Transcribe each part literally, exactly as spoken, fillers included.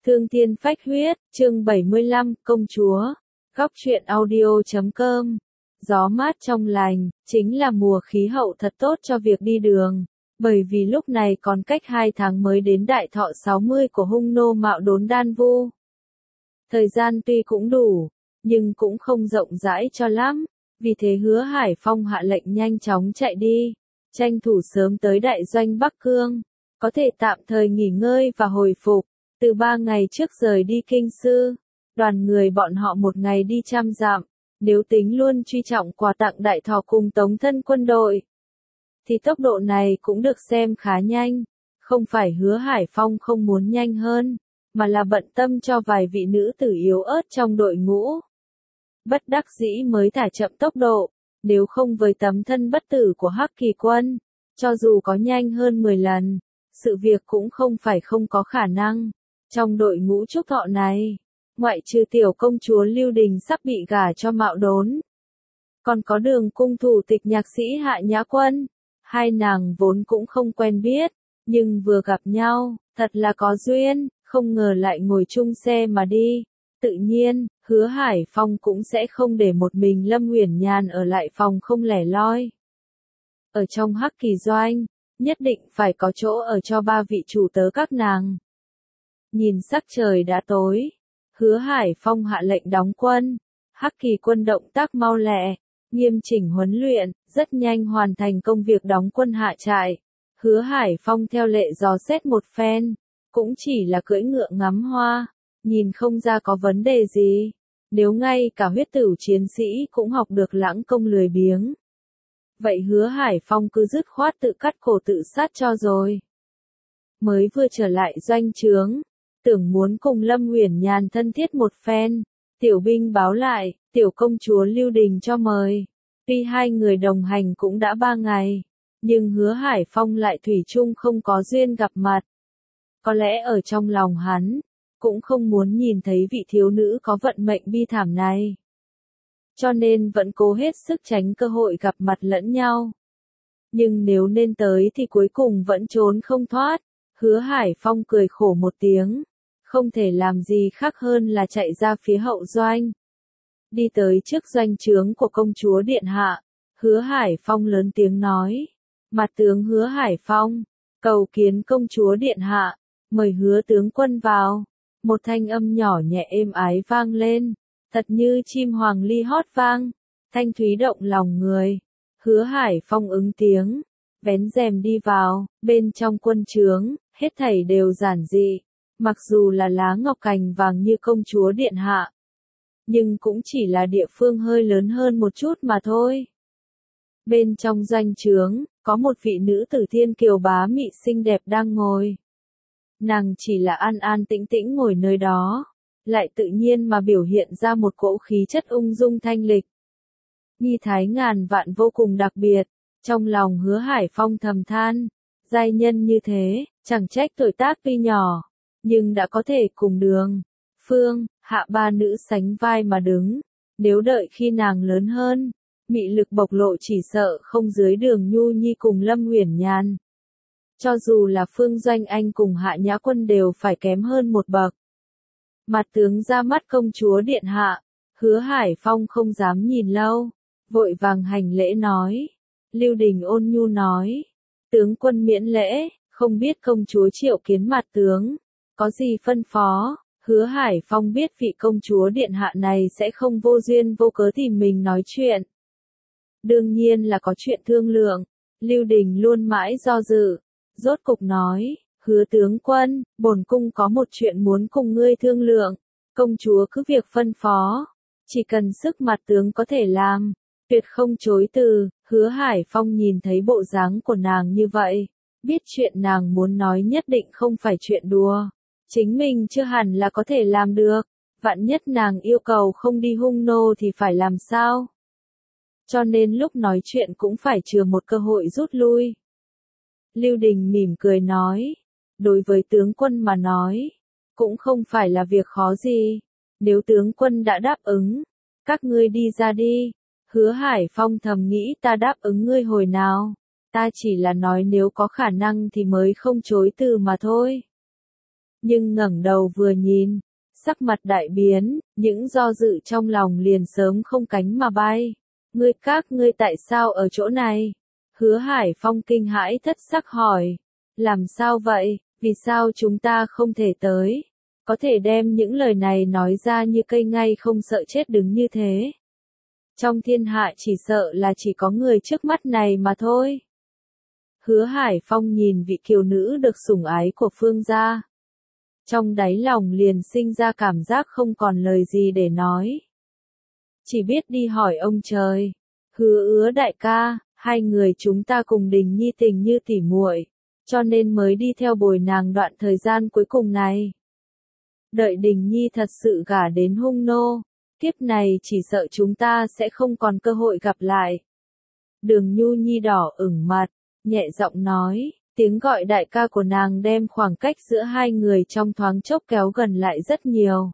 Thương thiên phách huyết, chương bảy mươi lăm, công chúa. Góc truyện audio chấm com. Gió mát trong lành, chính là mùa khí hậu thật tốt cho việc đi đường. Bởi vì lúc này còn cách hai tháng mới đến đại thọ sáu mươi của hung nô Mạo Đốn Đan Vu. Thời gian tuy cũng đủ, nhưng cũng không rộng rãi cho lắm. Vì thế Hứa Hải Phong hạ lệnh nhanh chóng chạy đi, tranh thủ sớm tới đại doanh Bắc Cương, có thể tạm thời nghỉ ngơi và hồi phục. Từ ba ngày trước rời đi kinh sư, đoàn người bọn họ một ngày đi trăm dặm, nếu tính luôn truy trọng quà tặng đại thọ cùng tống thân quân đội, thì tốc độ này cũng được xem khá nhanh. Không phải Hứa Hải Phong không muốn nhanh hơn, mà là bận tâm cho vài vị nữ tử yếu ớt trong đội ngũ. Bất đắc dĩ mới thả chậm tốc độ, nếu không với tấm thân bất tử của Hắc Kỳ Quân, cho dù có nhanh hơn mười lần, sự việc cũng không phải không có khả năng. Trong đội ngũ trúc thọ này, ngoại trừ tiểu công chúa Lưu Đình sắp bị gả cho Mạo Đốn, còn có Đường cung thủ tịch nhạc sĩ Hạ Nhã Quân. Hai nàng vốn cũng không quen biết, nhưng vừa gặp nhau, thật là có duyên, không ngờ lại ngồi chung xe mà đi. Tự nhiên, Hứa Hải Phong cũng sẽ không để một mình Lâm Uyển Nhàn ở lại phòng không lẻ loi. Ở trong Hắc Kỳ doanh, nhất định phải có chỗ ở cho ba vị chủ tớ các nàng. Nhìn sắc trời đã tối, Hứa Hải Phong hạ lệnh đóng quân. Hắc Kỳ quân động tác mau lẹ, nghiêm chỉnh huấn luyện, rất nhanh hoàn thành công việc đóng quân hạ trại. Hứa Hải Phong theo lệ dò xét một phen, cũng chỉ là cưỡi ngựa ngắm hoa, nhìn không ra có vấn đề gì. Nếu ngay cả huyết tử chiến sĩ cũng học được lãng công lười biếng, vậy Hứa Hải Phong cứ dứt khoát tự cắt cổ tự sát cho rồi. Mới vừa trở lại doanh trướng, tưởng muốn cùng Lâm Uyển Nhàn thân thiết một phen, tiểu binh báo lại, tiểu công chúa Lưu Đình cho mời. Tuy hai người đồng hành cũng đã ba ngày, nhưng Hứa Hải Phong lại thủy chung không có duyên gặp mặt. Có lẽ ở trong lòng hắn, cũng không muốn nhìn thấy vị thiếu nữ có vận mệnh bi thảm này. Cho nên vẫn cố hết sức tránh cơ hội gặp mặt lẫn nhau. Nhưng nếu nên tới thì cuối cùng vẫn trốn không thoát. Hứa Hải Phong cười khổ một tiếng, không thể làm gì khác hơn là chạy ra phía hậu doanh. Đi tới trước doanh trướng của công chúa điện hạ, Hứa Hải Phong lớn tiếng nói: "Mặt tướng Hứa Hải Phong, cầu kiến công chúa điện hạ, mời Hứa tướng quân vào." Một thanh âm nhỏ nhẹ êm ái vang lên, thật như chim hoàng ly hót vang, thanh thúy động lòng người. Hứa Hải Phong ứng tiếng, vén rèm đi vào. Bên trong quân trướng, hết thảy đều giản dị, mặc dù là lá ngọc cành vàng như công chúa điện hạ, nhưng cũng chỉ là địa phương hơi lớn hơn một chút mà thôi. Bên trong doanh trướng, có một vị nữ tử thiên kiều bá mị xinh đẹp đang ngồi. Nàng chỉ là an an tĩnh tĩnh ngồi nơi đó, lại tự nhiên mà biểu hiện ra một cỗ khí chất ung dung thanh lịch. Nghi thái ngàn vạn vô cùng đặc biệt, trong lòng Hứa Hải Phong thầm than, giai nhân như thế, chẳng trách tuổi tác tuy nhỏ, nhưng đã có thể cùng Đường, Phương, Hạ ba nữ sánh vai mà đứng. Nếu đợi khi nàng lớn hơn, mị lực bộc lộ chỉ sợ không dưới Đường Nhu Nhi cùng Lâm Uyển Nhàn. Cho dù là Phương Doanh Anh cùng Hạ Nhã Quân đều phải kém hơn một bậc. Mặt tướng ra mắt công chúa điện hạ. Hứa Hải Phong không dám nhìn lâu, vội vàng hành lễ nói. Lưu Đình ôn nhu nói: "Tướng quân miễn lễ, không biết công chúa triệu kiến mặt tướng, có gì phân phó?" Hứa Hải Phong biết vị công chúa điện hạ này sẽ không vô duyên vô cớ tìm mình nói chuyện. Đương nhiên là có chuyện thương lượng. Lưu Đình luôn mãi do dự, rốt cục nói: "Hứa tướng quân, bổn cung có một chuyện muốn cùng ngươi thương lượng, công chúa cứ việc phân phó, chỉ cần sức mặt tướng có thể làm, tuyệt không chối từ." Hứa Hải Phong nhìn thấy bộ dáng của nàng như vậy, biết chuyện nàng muốn nói nhất định không phải chuyện đùa, chính mình chưa hẳn là có thể làm được, vạn nhất nàng yêu cầu không đi hung nô thì phải làm sao? Cho nên lúc nói chuyện cũng phải chừa một cơ hội rút lui. Lưu Đình mỉm cười nói: "Đối với tướng quân mà nói, cũng không phải là việc khó gì, nếu tướng quân đã đáp ứng, các ngươi đi ra đi." Hứa Hải Phong thầm nghĩ, ta đáp ứng ngươi hồi nào, ta chỉ là nói nếu có khả năng thì mới không chối từ mà thôi. nhưng ngẩng đầu vừa nhìn, sắc mặt đại biến, những do dự trong lòng liền sớm không cánh mà bay. Ngươi các ngươi tại sao ở chỗ này? Hứa Hải Phong kinh hãi thất sắc hỏi. Làm sao vậy, vì sao chúng ta không thể tới? Có thể đem những lời này nói ra như cây ngay không sợ chết đứng như thế. Trong thiên hạ chỉ sợ là chỉ có người trước mắt này mà thôi. Hứa Hải Phong nhìn vị kiều nữ được sủng ái của Phương gia. Trong đáy lòng liền sinh ra cảm giác không còn lời gì để nói. Chỉ biết đi hỏi ông trời. Hứa Ứa đại ca, hai người chúng ta cùng Đình Nhi tình như tỉ muội, cho nên mới đi theo bồi nàng đoạn thời gian cuối cùng này. Đợi Đình Nhi thật sự gả đến hung nô, kiếp này chỉ sợ chúng ta sẽ không còn cơ hội gặp lại. Đường Nhu Nhi đỏ ửng mặt, nhẹ giọng nói, tiếng gọi đại ca của nàng đem khoảng cách giữa hai người trong thoáng chốc kéo gần lại rất nhiều.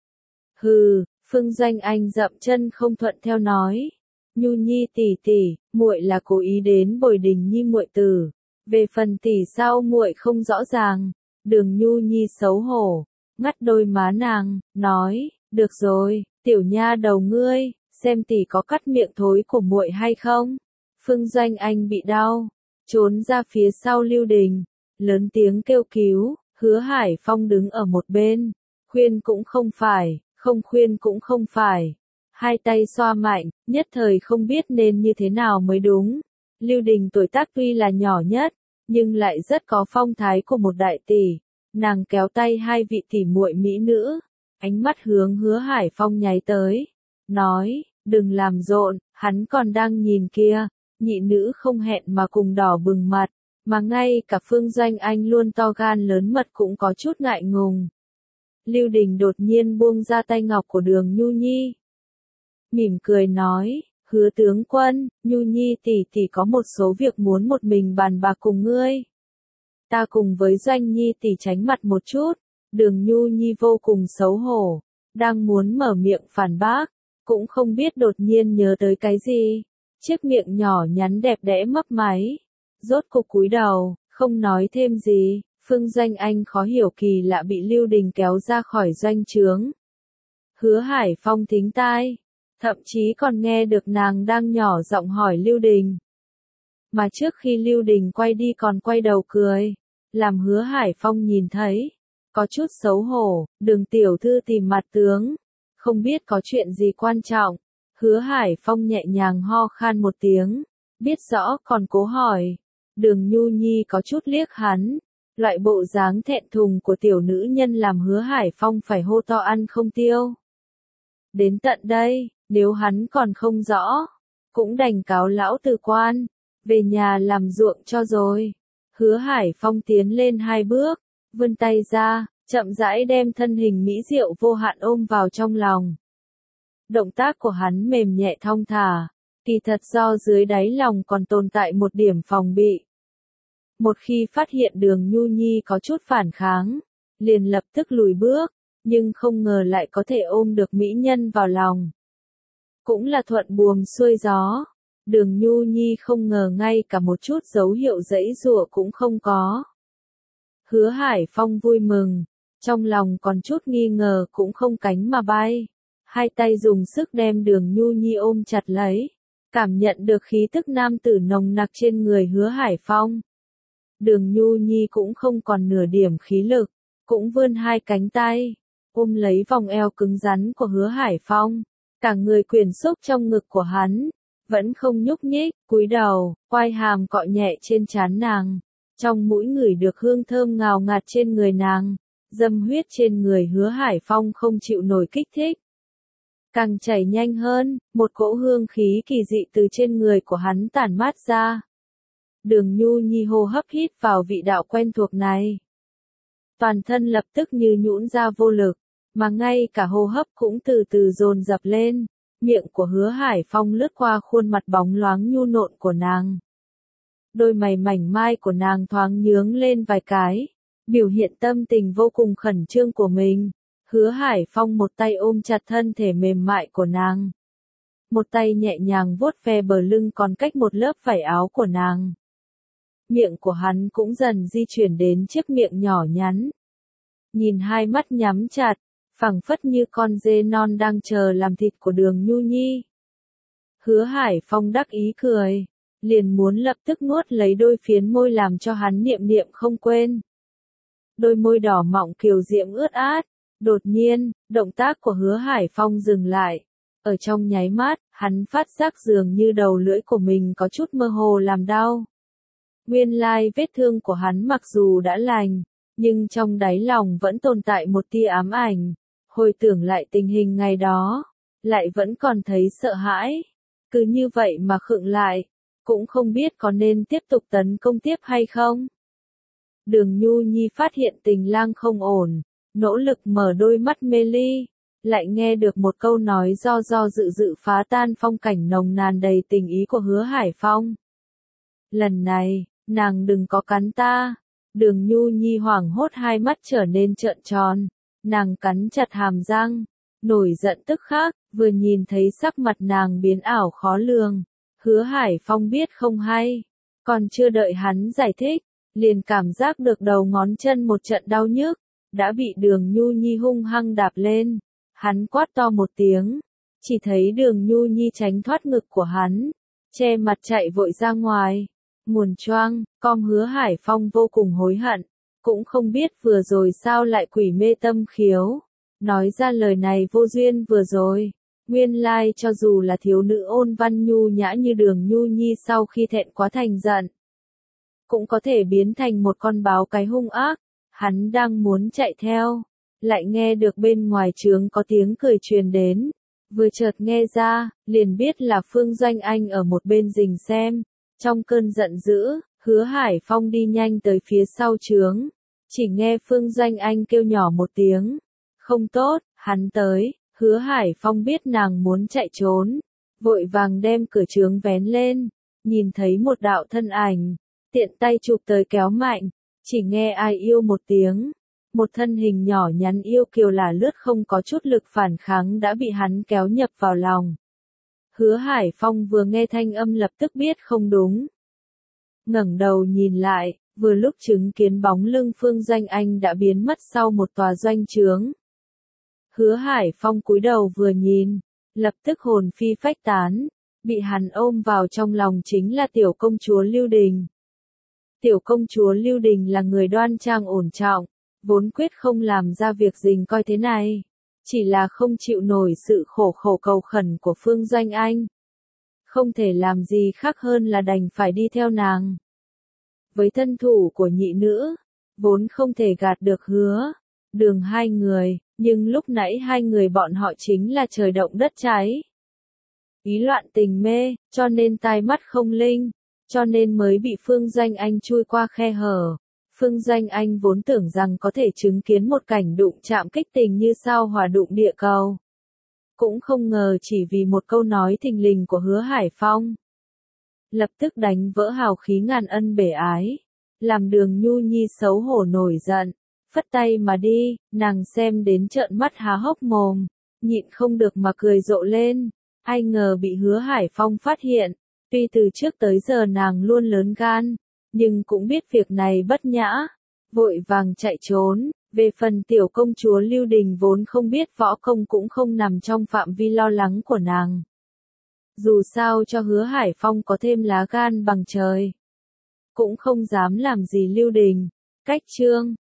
Hừ, Phương Doanh Anh dậm chân không thuận theo nói, Nhu Nhi tỷ tỷ, muội là cố ý đến bồi Đình Nhi muội tử, về phần tỷ sao muội không rõ ràng. Đường Nhu Nhi xấu hổ, ngắt đôi má nàng, nói, được rồi, tiểu nha đầu ngươi, xem tỷ có cắt miệng thối của muội hay không. Phương Doanh Anh bị đau, trốn ra phía sau Lưu Đình, lớn tiếng kêu cứu. Hứa Hải Phong đứng ở một bên, khuyên cũng không phải, không khuyên cũng không phải. Hai tay xoa mạnh, nhất thời không biết nên như thế nào mới đúng. Lưu Đình tuổi tác tuy là nhỏ nhất, nhưng lại rất có phong thái của một đại tỷ. Nàng kéo tay hai vị tỷ muội mỹ nữ, ánh mắt hướng Hứa Hải Phong nháy tới, nói, đừng làm rộn, hắn còn đang nhìn kia. Nhị nữ không hẹn mà cùng đỏ bừng mặt, mà ngay cả Phương Doanh Anh luôn to gan lớn mật cũng có chút ngại ngùng. Lưu Đình đột nhiên buông ra tay ngọc của Đường Nhu Nhi, mỉm cười nói, Hứa tướng quân, Nhu Nhi tỷ tỷ có một số việc muốn một mình bàn bạc cùng ngươi. Ta cùng với Doanh Nhi tỷ tránh mặt một chút. Đường Nhu Nhi vô cùng xấu hổ, đang muốn mở miệng phản bác, cũng không biết đột nhiên nhớ tới cái gì. Chiếc miệng nhỏ nhắn đẹp đẽ mấp máy, rốt cục cúi đầu, không nói thêm gì. Phương Doanh Anh khó hiểu kỳ lạ bị Lưu Đình kéo ra khỏi doanh trướng. Hứa Hải Phong thính tai, thậm chí còn nghe được nàng đang nhỏ giọng hỏi Lưu Đình. Mà trước khi Lưu Đình quay đi còn quay đầu cười, làm Hứa Hải Phong nhìn thấy, có chút xấu hổ. Đường tiểu thư tìm mặt tướng, không biết có chuyện gì quan trọng. Hứa Hải Phong nhẹ nhàng ho khan một tiếng, biết rõ còn cố hỏi. Đường Nhu Nhi có chút liếc hắn, loại bộ dáng thẹn thùng của tiểu nữ nhân làm Hứa Hải Phong phải hô to ăn không tiêu. Đến tận đây, nếu hắn còn không rõ, cũng đành cáo lão tử quan, về nhà làm ruộng cho rồi. Hứa Hải Phong tiến lên hai bước, vươn tay ra, chậm rãi đem thân hình mỹ diệu vô hạn ôm vào trong lòng. Động tác của hắn mềm nhẹ thong thả, kỳ thật do dưới đáy lòng còn tồn tại một điểm phòng bị. Một khi phát hiện Đường Nhu Nhi có chút phản kháng, liền lập tức lùi bước, nhưng không ngờ lại có thể ôm được mỹ nhân vào lòng. Cũng là thuận buồm xuôi gió, Đường Nhu Nhi không ngờ ngay cả một chút dấu hiệu giãy giụa cũng không có. Hứa Hải Phong vui mừng, trong lòng còn chút nghi ngờ cũng không cánh mà bay. Hai tay dùng sức đem Đường Nhu Nhi ôm chặt lấy, cảm nhận được khí tức nam tử nồng nặc trên người Hứa Hải Phong. Đường Nhu Nhi cũng không còn nửa điểm khí lực, cũng vươn hai cánh tay, ôm lấy vòng eo cứng rắn của Hứa Hải Phong, cả người quyển xúc trong ngực của hắn, vẫn không nhúc nhích, cúi đầu, quai hàm cọ nhẹ trên trán nàng, trong mũi ngửi được hương thơm ngào ngạt trên người nàng, dâm huyết trên người Hứa Hải Phong không chịu nổi kích thích. Càng chảy nhanh hơn, một cỗ hương khí kỳ dị từ trên người của hắn tản mát ra. Đường Nhu Nhi hô hấp hít vào vị đạo quen thuộc này. Toàn thân lập tức như nhũn ra vô lực, mà ngay cả hô hấp cũng từ từ dồn dập lên. Miệng của Hứa Hải Phong lướt qua khuôn mặt bóng loáng nhu nộn của nàng. Đôi mày mảnh mai của nàng thoáng nhướng lên vài cái, biểu hiện tâm tình vô cùng khẩn trương của mình. Hứa Hải Phong một tay ôm chặt thân thể mềm mại của nàng, một tay nhẹ nhàng vuốt ve bờ lưng còn cách một lớp vải áo của nàng. Miệng của hắn cũng dần di chuyển đến chiếc miệng nhỏ nhắn. nhìn hai mắt nhắm chặt, phảng phất như con dê non đang chờ làm thịt của Đường Nhu Nhi. Hứa Hải Phong đắc ý cười, liền muốn lập tức nuốt lấy đôi phiến môi làm cho hắn niệm niệm không quên. Đôi môi đỏ mọng kiều diễm ướt át, đột nhiên, động tác của Hứa Hải Phong dừng lại. Ở trong nháy mắt, hắn phát giác dường như đầu lưỡi của mình có chút mơ hồ làm đau. Nguyên lai vết thương của hắn mặc dù đã lành, nhưng trong đáy lòng vẫn tồn tại một tia ám ảnh. Hồi tưởng lại tình hình ngày đó, lại vẫn còn thấy sợ hãi. Cứ như vậy mà khựng lại, cũng không biết có nên tiếp tục tấn công tiếp hay không. Đường Nhu Nhi phát hiện tình lang không ổn, nỗ lực mở đôi mắt mê ly, lại nghe được một câu nói do do dự dự phá tan phong cảnh nồng nàn đầy tình ý của Hứa Hải Phong. Lần này, nàng đừng có cắn ta. Đường Nhu Nhi hoảng hốt hai mắt trở nên trợn tròn, nàng cắn chặt hàm răng, nổi giận tức khắc, vừa nhìn thấy sắc mặt nàng biến ảo khó lường. Hứa Hải Phong biết không hay, còn chưa đợi hắn giải thích, liền cảm giác được đầu ngón chân một trận đau nhức, đã bị Đường Nhu Nhi hung hăng đạp lên. Hắn quát to một tiếng, chỉ thấy Đường Nhu Nhi tránh thoát ngực của hắn, che mặt chạy vội ra ngoài. Nguồn choang, com Hứa Hải Phong vô cùng hối hận, cũng không biết vừa rồi sao lại quỷ mê tâm khiếu, nói ra lời này vô duyên vừa rồi. Nguyên lai like, cho dù là thiếu nữ ôn văn nhu nhã như Đường Nhu Nhi sau khi thẹn quá thành giận, cũng có thể biến thành một con báo cái hung ác. Hắn đang muốn chạy theo, lại nghe được bên ngoài trướng có tiếng cười truyền đến, vừa chợt nghe ra, liền biết là Phương Doanh Anh ở một bên rình xem. Trong cơn giận dữ, Hứa Hải Phong đi nhanh tới phía sau trướng, chỉ nghe Phương Doanh Anh kêu nhỏ một tiếng, không tốt, hắn tới. Hứa Hải Phong biết nàng muốn chạy trốn, vội vàng đem cửa trướng vén lên, nhìn thấy một đạo thân ảnh, tiện tay chụp tới kéo mạnh, chỉ nghe ai yêu một tiếng, một thân hình nhỏ nhắn yêu kiều là lướt không có chút lực phản kháng đã bị hắn kéo nhập vào lòng. Hứa Hải Phong vừa nghe thanh âm lập tức biết không đúng. Ngẩng đầu nhìn lại, vừa lúc chứng kiến bóng lưng Phương Doanh Anh đã biến mất sau một tòa doanh trướng. Hứa Hải Phong cúi đầu vừa nhìn, lập tức hồn phi phách tán, bị hắn ôm vào trong lòng chính là tiểu công chúa Lưu Đình. Tiểu công chúa Lưu Đình là người đoan trang ổn trọng, vốn quyết không làm ra việc dình coi thế này, chỉ là không chịu nổi sự khổ khổ cầu khẩn của Phương Doanh Anh. Không thể làm gì khác hơn là đành phải đi theo nàng. Với thân thủ của nhị nữ, vốn không thể gạt được Hứa Đường hai người, nhưng lúc nãy hai người bọn họ chính là trời động đất cháy. Ý loạn tình mê, cho nên tai mắt không linh, cho nên mới bị Phương Doanh Anh chui qua khe hở. Phương Doanh Anh vốn tưởng rằng có thể chứng kiến một cảnh đụng chạm kích tình như sao hỏa đụng địa cầu. Cũng không ngờ chỉ vì một câu nói thình lình của Hứa Hải Phong, lập tức đánh vỡ hào khí ngàn ân bể ái, làm Đường Nhu Nhi xấu hổ nổi giận, phất tay mà đi. Nàng xem đến trợn mắt há hốc mồm, nhịn không được mà cười rộ lên. Ai ngờ bị Hứa Hải Phong phát hiện, tuy từ trước tới giờ nàng luôn lớn gan, nhưng cũng biết việc này bất nhã, vội vàng chạy trốn. Về phần tiểu công chúa Lưu Đình vốn không biết võ công cũng không nằm trong phạm vi lo lắng của nàng. Dù sao cho Hứa Hải Phong có thêm lá gan bằng trời, cũng không dám làm gì Lưu Đình. Cách chương